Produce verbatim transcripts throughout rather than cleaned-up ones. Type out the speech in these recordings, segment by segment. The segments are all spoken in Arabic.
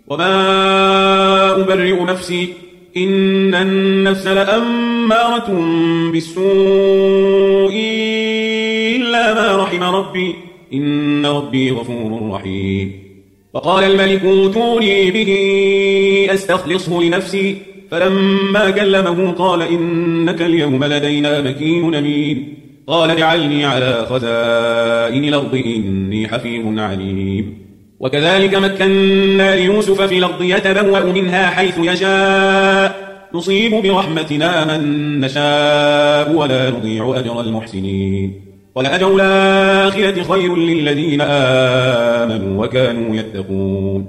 وما أبرئ نفسي إن النفس لأمارة بالسوء إلا ما رحم ربي إن ربي غفور رحيم. وقال الملك اوتوني به أستخلصه لنفسي فلما كلمه قال إنك اليوم لدينا مكين أمين. قال اجعلني على خزائن الأرض إني حفيظ عليم. وكذلك مكنا ليوسف في الأرض يتبوأ منها حيث يشاء نصيب برحمتنا من نشاء ولا نضيع أجر المحسنين. ولأجر الآخرة خير للذين آمنوا وكانوا يتقون.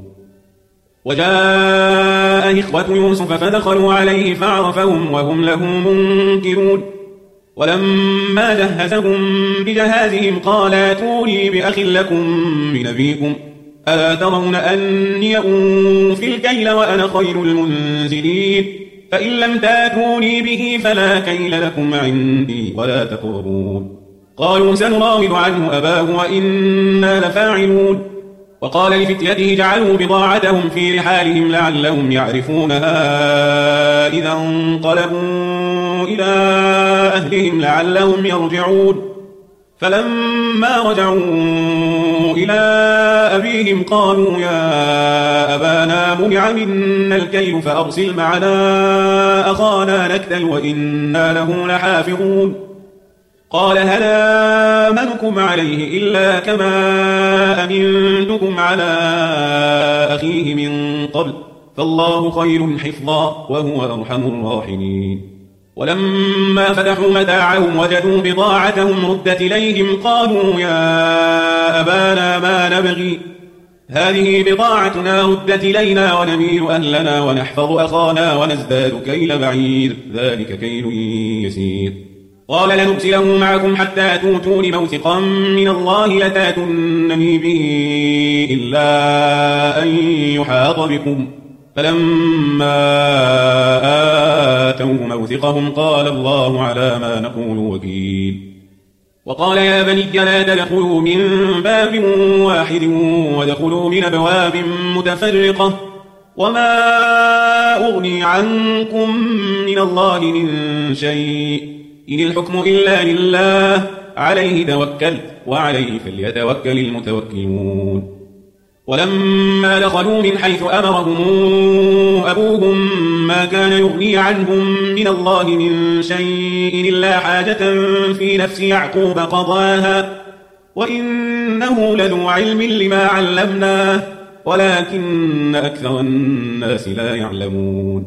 وجاء إخوة يوسف فدخلوا عليه فعرفهم وهم له منكرون. ولما جهزهم بجهازهم قال ائتوني بأخ لكم من أبيكم ألا ترون أني أوفي الكيل وأنا خير المنزلين فإن لم تاتوني به فلا كيل لكم عندي ولا تقربون. قالوا سنراود عنه أباه وإنا لفاعلون. وقال لفتيته جعلوا بضاعتهم في رحالهم لعلهم يعرفونها إذا انقلبوا إلى أهلهم لعلهم يرجعون. فلما رجعوا إلى أبيهم قالوا يا أبانا منع منا الكيل فأرسل معنا أخانا نكتل وإنا له لحافظون. قال هل آمنكم عليه إلا كما أمنتكم على أخيه من قبل فالله خير حفظا وهو أرحم الراحمين. ولما فتحوا متاعهم وجدوا بضاعتهم ردت إليهم قالوا يا أبانا ما نبغي هذه بضاعتنا ردت إلينا ونمير أهلنا ونحفظ أخانا ونزداد كيل بعير ذلك كيل يسير. قال لنرسله معكم حتى توتون موثقا من الله لتاتونني به إلا أن يحاط بكم فلما آتوه موثقهم قال الله على ما نقول وكيل. وقال يا بني لا تدخلوا من باب واحد وادخلوا من أبواب متفرقة وما أغني عنكم من الله من شيء إن الحكم إلا لله عليه توكلت وعليه فليتوكل المتوكلون. ولما دخلوا من حيث أمرهم أبوهم ما كان يغني عنهم من الله من شيء إلا حاجة في نفس يعقوب قضاها وإنه لذو علم لما علمناه ولكن أكثر الناس لا يعلمون.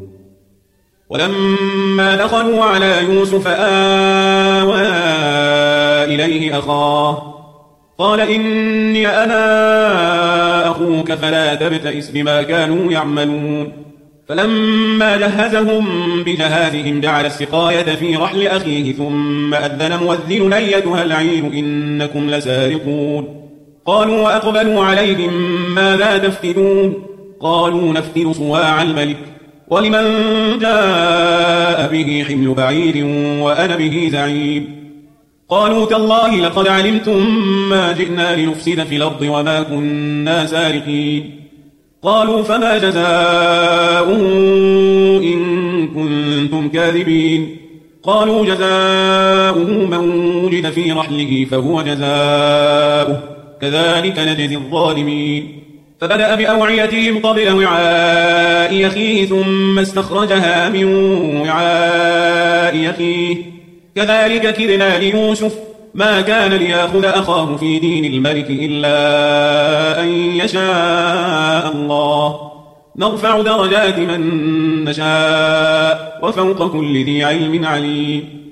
ولما دخلوا على يوسف آوى إليه أخاه قال إني أنا أخوك فلا تبتئس بما كانوا يعملون. فلما جهزهم بجهازهم جعل السقاية في رحل أخيه ثم أذن مؤذن أيتها العير إنكم لسارقون. قالوا وأقبلوا عليهم ماذا تفقدون قالوا نفقد صواع الملك ولمن جاء به حمل بعير وأنا به زعيم. قالوا تالله لقد علمتم ما جئنا لنفسد في الأرض وما كنا سارقين. قالوا فما جزاؤه إن كنتم كاذبين. قالوا جزاؤه من وجد في رحله فهو جزاؤه كذلك نجزي الظالمين. فبدأ بأوعيتهم قبل وعاء أخيه ثم استخرجها من وعاء أخيه كذلك كدنا ليوسف ما كان ليأخذ أخاه في دين الملك إلا أن يشاء الله نرفع درجات من نشاء وفوق كل ذي علم عليم.